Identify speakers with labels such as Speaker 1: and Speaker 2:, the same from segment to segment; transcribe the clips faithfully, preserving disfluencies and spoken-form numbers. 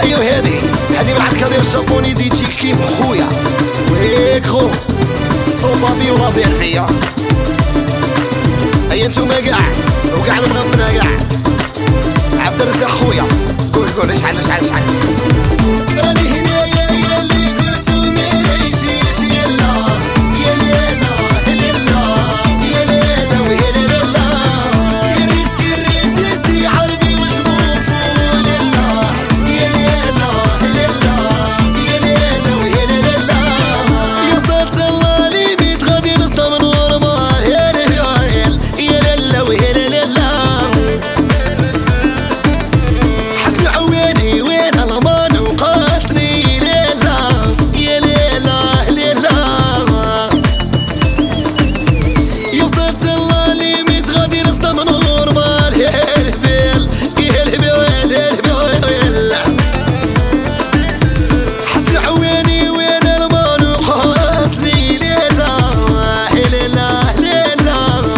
Speaker 1: ايوا هادي هادي من عند كادير الجابوني ديتي كيم خويا وهيك خو صوبابي وربيع فيا. ايا نتوما كاع وكاع المغبنا كاع عبد الرزاق خويا قول قول اشعل اشعل اشعل. راني هنايا يا اللي قلتو ماشيش يلا يا ليلا ليلا يا ليلا ويا ليلا يا ريسكي الريسيسي عربي وشموفو ليلا يا ليلا ليلا يا ليلا ويا ليلا يا صوت الله لي بيت غادي نصطم نورمال يا ليلا يا ليلا ويا ليلا. حسن عواني وين المان وقاسني ليلا يا ليلا ليلا يا صوت الله لي بيت غادي نصطم نورمال يا الهبل يا الهبل يا الهبل. حسن عواني وين المان وقاسني ليلا ليلا ليلا.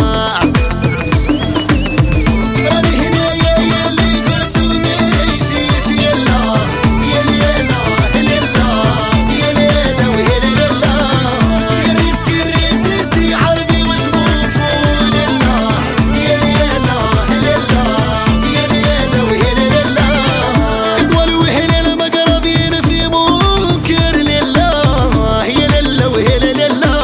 Speaker 1: راني هنايا يا اللي قلتو ماشيش يلا يا ليلا ليلا يا ليلا ويا ليلا يا ريسكي الريسيسي عربي وشموفو ليلا يا ليلا ليلا يا ليلا ويا ليلا. اطول وهلال مقربين في منكر ليلا يا ليلا ويا ليلا.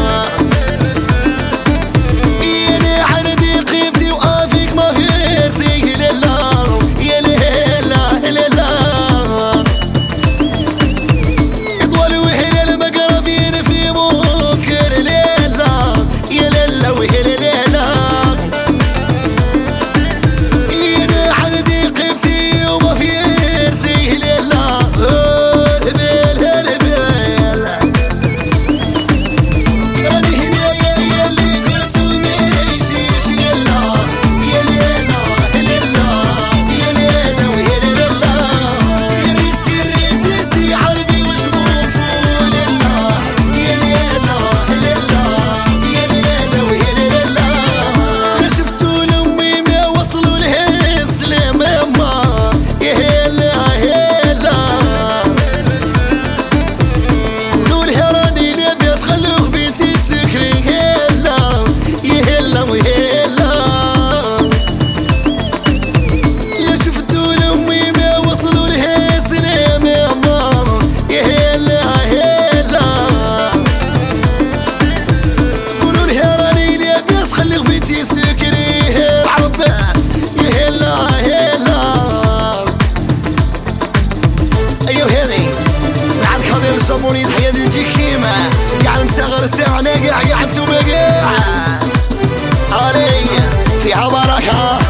Speaker 1: يا عندي قيمتي وافيك ما فيرتي ليلا يا ليلا ليلا. اطول وهلال مقربين في منكر ليلا يا ليلا ويا ليلا. يا عندي قيمتي وما فيرتي ليلا الهبل الهبل. راني هنايا يا اللي قلتو ماشيش يلا يا ليلا ليلا يا ليلا ويا ليلا يا ريسكي الريسيسي عربي وشموفو ليلا يا ليلا ليلا يا ليلا ويا ليلا. لا شفتو لامي ما وصلوا لها السلام يما يا هلا هلا. قولوا لها راني لاباس خلوه بنتي سكري هلا يا هلا وهلا. لا شفتو لامي ما وصلوا لها سلام يما يا هلا هلا. قولوا لها راني لاباس خلوه بنتي سكري العربان يا هلا هلا. ايوا هذي بعد خاطر الجابوني الحياة دي تجي كيما كاع المساغر تاعنا كاع كاع نتوما كاع علي فيها بركة.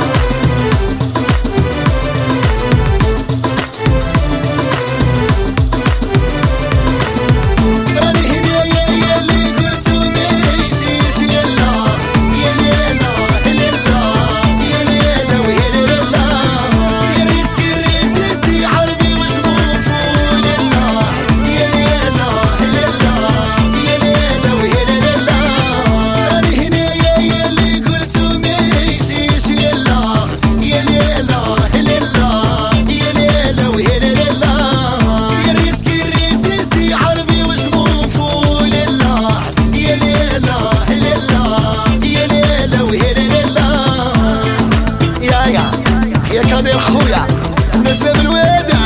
Speaker 1: راني هنايا يا اللي قلتو ماشيش يلا يا ليلا ليلا يا ليلا ويا ليلا يا ريسكي الريسيسي عربي وشموفو ليلا يا ليلا ليلا يا ليلا ويا ليلا. راني هنايا يا اللي قلتو ماشيش يلا يا ليلا ليلا يا ليلا ويا ليلا يا ريسكي الريسيسي عربي وشموفو ليلا يا ليلا ليلا يا ليلا ويا ليلا. يا يا يا كادير خويا الناس باب الوادع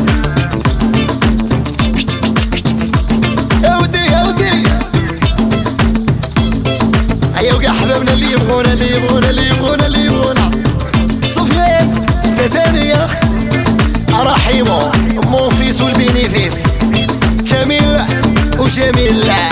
Speaker 1: يا ودي يا ودي. ايوا كاع حبابنا اللي يبغونا اللي يبغونا اللي يبغونا اللي يبغونا. سفيان تتانية رحيمو مون فيس والبينيفيس كامل وجميل.